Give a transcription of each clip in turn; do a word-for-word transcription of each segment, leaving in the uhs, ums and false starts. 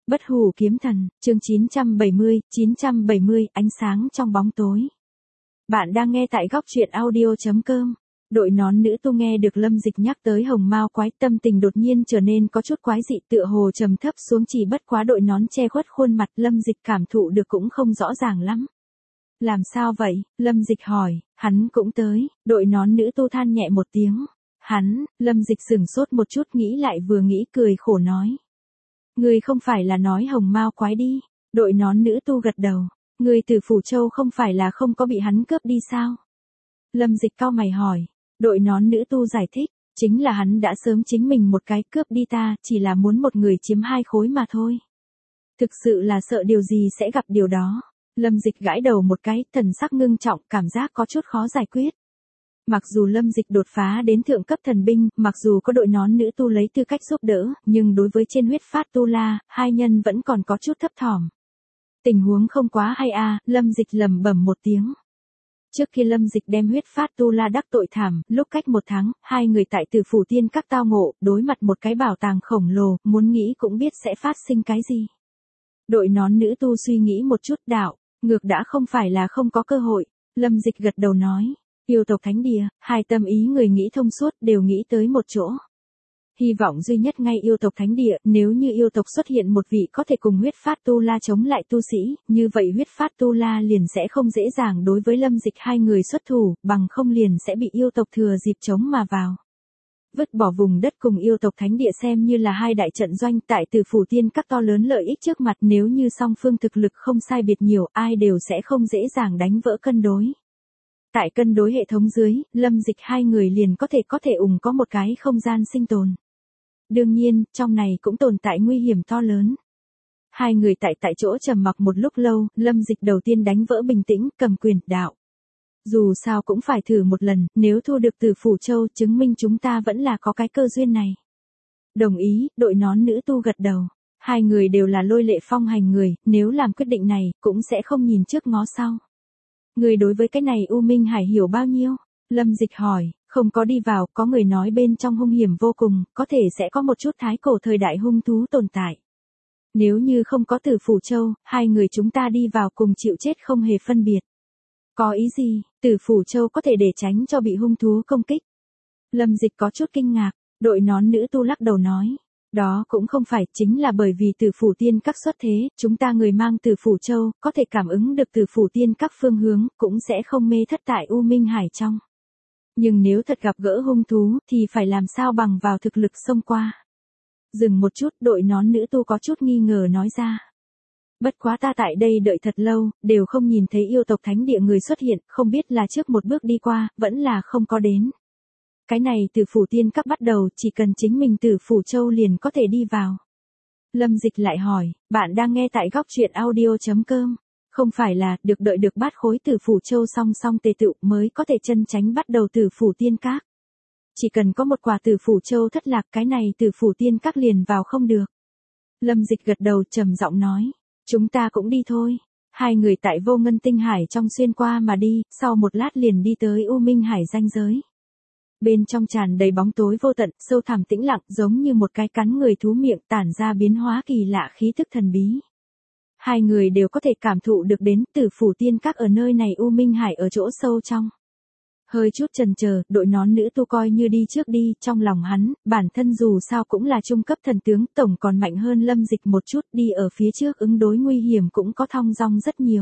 Bất hủ kiếm thần, chương chín trăm bảy mươi, chín trăm bảy mươi, ánh sáng trong bóng tối. Bạn đang nghe tại góc truyện audio chấm com. Đội nón nữ tu nghe được Lâm Dịch nhắc tới hồng mao quái, tâm tình đột nhiên trở nên có chút quái dị, tựa hồ trầm thấp xuống, chỉ bất quá đội nón che khuất khuôn mặt, Lâm Dịch cảm thụ được cũng không rõ ràng lắm. Làm sao vậy? Lâm Dịch hỏi. Hắn cũng tới. Đội nón nữ tu than nhẹ một tiếng. Hắn, Lâm Dịch sửng sốt một chút, nghĩ lại vừa nghĩ, cười khổ nói. Ngươi không phải là nói hồng mao quái đi. Đội nón nữ tu gật đầu. Ngươi từ Phủ Châu không phải là không có bị hắn cướp đi sao? Lâm Dịch cau mày hỏi. Đội nón nữ tu giải thích. Chính là hắn đã sớm chính mình một cái cướp đi ta, chỉ là muốn một người chiếm hai khối mà thôi. Thực sự là sợ điều gì sẽ gặp điều đó. Lâm Dịch gãi đầu một cái, thần sắc ngưng trọng, cảm giác có chút khó giải quyết. Mặc dù Lâm Dịch đột phá đến thượng cấp thần binh, mặc dù có đội nón nữ tu lấy tư cách giúp đỡ, nhưng đối với trên huyết phát tu la, hai nhân vẫn còn có chút thấp thỏm. Tình huống không quá hay a, Lâm Dịch lẩm bẩm một tiếng. Trước khi Lâm Dịch đem huyết phát tu la đắc tội thảm, lúc cách một tháng, hai người tại Tử Phủ Tiên Các tao ngộ, đối mặt một cái bảo tàng khổng lồ, muốn nghĩ cũng biết sẽ phát sinh cái gì. Đội nón nữ tu suy nghĩ một chút, đạo, ngược đã không phải là không có cơ hội. Lâm Dịch gật đầu nói. Yêu tộc thánh địa, hai tâm ý người nghĩ thông suốt đều nghĩ tới một chỗ. Hy vọng duy nhất ngay yêu tộc thánh địa, nếu như yêu tộc xuất hiện một vị có thể cùng huyết phát tu la chống lại tu sĩ, như vậy huyết phát tu la liền sẽ không dễ dàng đối với Lâm Dịch hai người xuất thủ, bằng không liền sẽ bị yêu tộc thừa dịp chống mà vào. Vứt bỏ vùng đất cùng yêu tộc thánh địa xem như là hai đại trận doanh, tại Tử Phủ Tiên Các to lớn lợi ích trước mặt, nếu như song phương thực lực không sai biệt nhiều, ai đều sẽ không dễ dàng đánh vỡ cân đối. Tại cân đối hệ thống dưới, Lâm Dịch hai người liền có thể có thể ủng có một cái không gian sinh tồn. Đương nhiên, trong này cũng tồn tại nguy hiểm to lớn. Hai người tại tại chỗ trầm mặc một lúc lâu, Lâm Dịch đầu tiên đánh vỡ bình tĩnh, cầm quyền, đạo. Dù sao cũng phải thử một lần, nếu thu được từ Phủ Châu, chứng minh chúng ta vẫn là có cái cơ duyên này. Đồng ý, đội nón nữ tu gật đầu. Hai người đều là lôi lệ phong hành người, nếu làm quyết định này, cũng sẽ không nhìn trước ngó sau. Người đối với cái này U Minh Hải hiểu bao nhiêu? Lâm Dịch hỏi, không có đi vào, có người nói bên trong hung hiểm vô cùng, có thể sẽ có một chút thái cổ thời đại hung thú tồn tại. Nếu như không có Tử Phủ Châu, hai người chúng ta đi vào cùng chịu chết không hề phân biệt. Có ý gì? Tử Phủ Châu có thể để tránh cho bị hung thú công kích. Lâm Dịch có chút kinh ngạc, đội nón nữ tu lắc đầu nói. Đó cũng không phải, chính là bởi vì Tử Phủ Tiên Các xuất thế, chúng ta người mang Tử Phủ Châu, có thể cảm ứng được Tử Phủ Tiên Các phương hướng, cũng sẽ không mê thất tại U Minh Hải trong. Nhưng nếu thật gặp gỡ hung thú, thì phải làm sao bằng vào thực lực xông qua. Dừng một chút, đội nón nữ tu có chút nghi ngờ nói ra. Bất quá ta tại đây đợi thật lâu, đều không nhìn thấy yêu tộc thánh địa người xuất hiện, không biết là trước một bước đi qua, vẫn là không có đến. Cái này Tử Phủ Tiên Các bắt đầu, chỉ cần chính mình Tử Phủ Châu liền có thể đi vào. Lâm Dịch lại hỏi, bạn đang nghe tại góc truyện audio chấm com. Không phải là, được đợi được bát khối Tử Phủ Châu song song tề tựu mới có thể chân tránh bắt đầu Tử Phủ Tiên Các. Chỉ cần có một quả Tử Phủ Châu thất lạc, cái này Tử Phủ Tiên Các liền vào không được. Lâm Dịch gật đầu trầm giọng nói, chúng ta cũng đi thôi. Hai người tại Vô Ngân Tinh Hải trong xuyên qua mà đi, sau một lát liền đi tới U Minh Hải ranh giới. Bên trong tràn đầy bóng tối vô tận, sâu thẳm tĩnh lặng, giống như một cái cắn người thú miệng tản ra biến hóa kỳ lạ khí thức thần bí. Hai người đều có thể cảm thụ được đến Tử Phủ Tiên Các ở nơi này U Minh Hải ở chỗ sâu trong. Hơi chút chần chờ, đội nón nữ tu coi như đi trước đi, trong lòng hắn, bản thân dù sao cũng là trung cấp thần tướng, tổng còn mạnh hơn Lâm Dịch một chút, đi ở phía trước ứng đối nguy hiểm cũng có thong dong rất nhiều.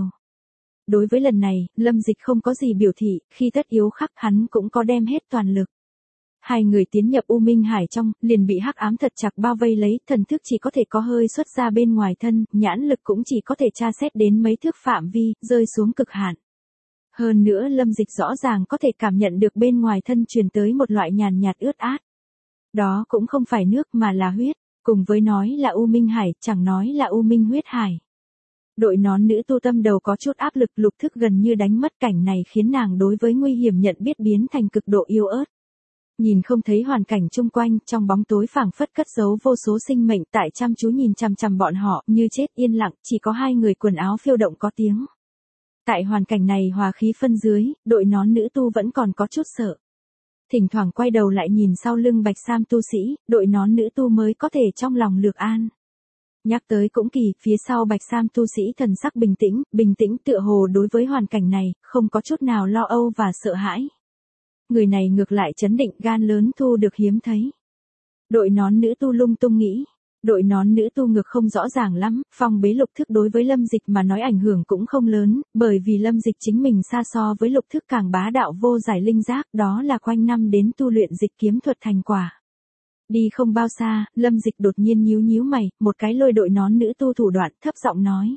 Đối với lần này, Lâm Dịch không có gì biểu thị, khi tất yếu khắc hắn cũng có đem hết toàn lực. Hai người tiến nhập U Minh Hải trong, liền bị hắc ám thật chặt bao vây lấy, thần thức chỉ có thể có hơi xuất ra bên ngoài thân, nhãn lực cũng chỉ có thể tra xét đến mấy thước phạm vi, rơi xuống cực hạn. Hơn nữa Lâm Dịch rõ ràng có thể cảm nhận được bên ngoài thân truyền tới một loại nhàn nhạt ướt át. Đó cũng không phải nước mà là huyết, cùng với nói là U Minh Hải, chẳng nói là U Minh huyết hải. Đội nón nữ tu tâm đầu có chút áp lực, lục thức gần như đánh mất, cảnh này khiến nàng đối với nguy hiểm nhận biết biến thành cực độ yếu ớt. Nhìn không thấy hoàn cảnh chung quanh, trong bóng tối phảng phất cất giấu vô số sinh mệnh tại chăm chú nhìn chằm chằm bọn họ, như chết yên lặng, chỉ có hai người quần áo phiêu động có tiếng. Tại hoàn cảnh này hòa khí phân dưới, đội nón nữ tu vẫn còn có chút sợ. Thỉnh thoảng quay đầu lại nhìn sau lưng bạch sam tu sĩ, đội nón nữ tu mới có thể trong lòng lược an. Nhắc tới cũng kỳ, phía sau bạch sam tu sĩ thần sắc bình tĩnh, bình tĩnh tựa hồ đối với hoàn cảnh này, không có chút nào lo âu và sợ hãi. Người này ngược lại trấn định, gan lớn thu được hiếm thấy. Đội nón nữ tu lung tung nghĩ. Đội nón nữ tu ngược không rõ ràng lắm, phong bế lục thức đối với Lâm Dịch mà nói ảnh hưởng cũng không lớn, bởi vì Lâm Dịch chính mình xa so với lục thức càng bá đạo vô giải linh giác, đó là quanh năm đến tu luyện dịch kiếm thuật thành quả. Đi không bao xa, Lâm Dịch đột nhiên nhíu nhíu mày, một cái lôi đội nón nữ tu thủ đoạn, thấp giọng nói.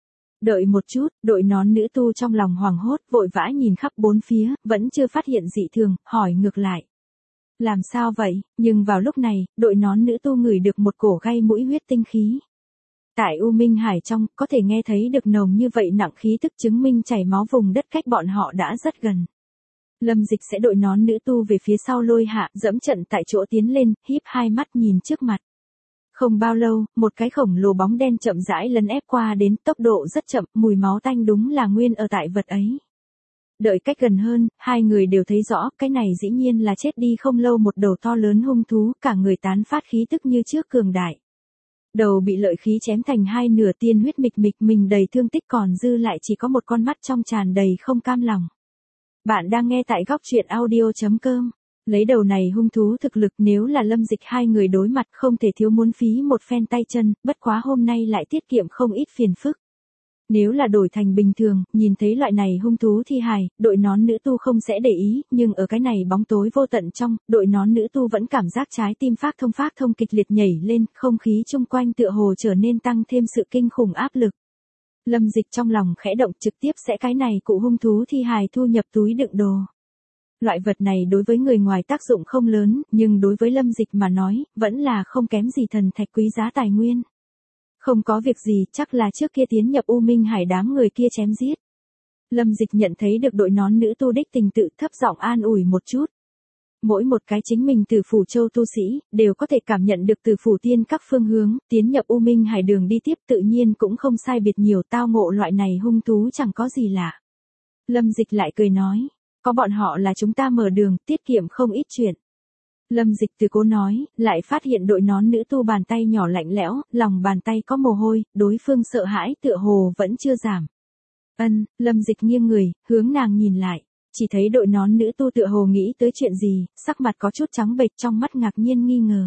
Đợi một chút, đội nón nữ tu trong lòng hoảng hốt, vội vã nhìn khắp bốn phía, vẫn chưa phát hiện dị thường, hỏi ngược lại. Làm sao vậy? Nhưng vào lúc này, đội nón nữ tu ngửi được một cổ gây mũi huyết tinh khí. Tại U Minh Hải trong, có thể nghe thấy được nồng như vậy nặng khí tức chứng minh chảy máu vùng đất cách bọn họ đã rất gần. Lâm Dịch sẽ đội nón nữ tu về phía sau lôi hạ, dẫm trận tại chỗ tiến lên, híp hai mắt nhìn trước mặt. Không bao lâu, một cái khổng lồ bóng đen chậm rãi lấn ép qua đến, tốc độ rất chậm, mùi máu tanh đúng là nguyên ở tại vật ấy. Đợi cách gần hơn, hai người đều thấy rõ, cái này dĩ nhiên là chết đi không lâu một đầu to lớn hung thú, cả người tán phát khí tức như trước cường đại. Đầu bị lợi khí chém thành hai nửa, tiên huyết mịch mịch, mình đầy thương tích, còn dư lại chỉ có một con mắt trong tràn đầy không cam lòng. Bạn đang nghe tại góc truyện audio chấm com. Lấy đầu này hung thú thực lực, nếu là Lâm Dịch hai người đối mặt không thể thiếu muốn phí một phen tay chân, bất quá hôm nay lại tiết kiệm không ít phiền phức. Nếu là đổi thành bình thường, nhìn thấy loại này hung thú thi hài, đội nón nữ tu không sẽ để ý, nhưng ở cái này bóng tối vô tận trong, đội nón nữ tu vẫn cảm giác trái tim phát thông phát thông kịch liệt nhảy lên, không khí chung quanh tựa hồ trở nên tăng thêm sự kinh khủng áp lực. Lâm Dịch trong lòng khẽ động, trực tiếp sẽ cái này cụ hung thú thi hài thu nhập túi đựng đồ. Loại vật này đối với người ngoài tác dụng không lớn, nhưng đối với Lâm Dịch mà nói, vẫn là không kém gì thần thạch quý giá tài nguyên. Không có việc gì, chắc là trước kia tiến nhập U Minh Hải đám người kia chém giết. Lâm Dịch nhận thấy được đội nón nữ tu đích tình tự, thấp giọng an ủi một chút. Mỗi một cái chính mình từ phủ châu tu sĩ, đều có thể cảm nhận được từ phủ tiên các phương hướng, tiến nhập U Minh Hải đường đi tiếp tự nhiên cũng không sai biệt nhiều, tao ngộ loại này hung thú chẳng có gì lạ. Lâm Dịch lại cười nói, có bọn họ là chúng ta mở đường, tiết kiệm không ít chuyện. Lâm Dịch từ cố nói, lại phát hiện đội nón nữ tu bàn tay nhỏ lạnh lẽo, lòng bàn tay có mồ hôi, đối phương sợ hãi tựa hồ vẫn chưa giảm. Ân, Lâm Dịch nghiêng người, hướng nàng nhìn lại, chỉ thấy đội nón nữ tu tựa hồ nghĩ tới chuyện gì, sắc mặt có chút trắng bệch, trong mắt ngạc nhiên nghi ngờ.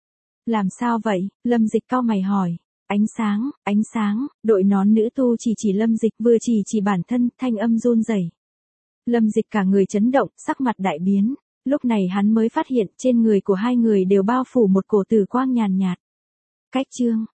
Làm sao vậy? Lâm Dịch cau mày hỏi. Ánh sáng, ánh sáng, đội nón nữ tu chỉ chỉ Lâm Dịch, vừa chỉ chỉ bản thân, thanh âm run rẩy. Lâm Dịch cả người chấn động, sắc mặt đại biến. Lúc này hắn mới phát hiện trên người của hai người đều bao phủ một cổ tử quang nhàn nhạt. Cách chương,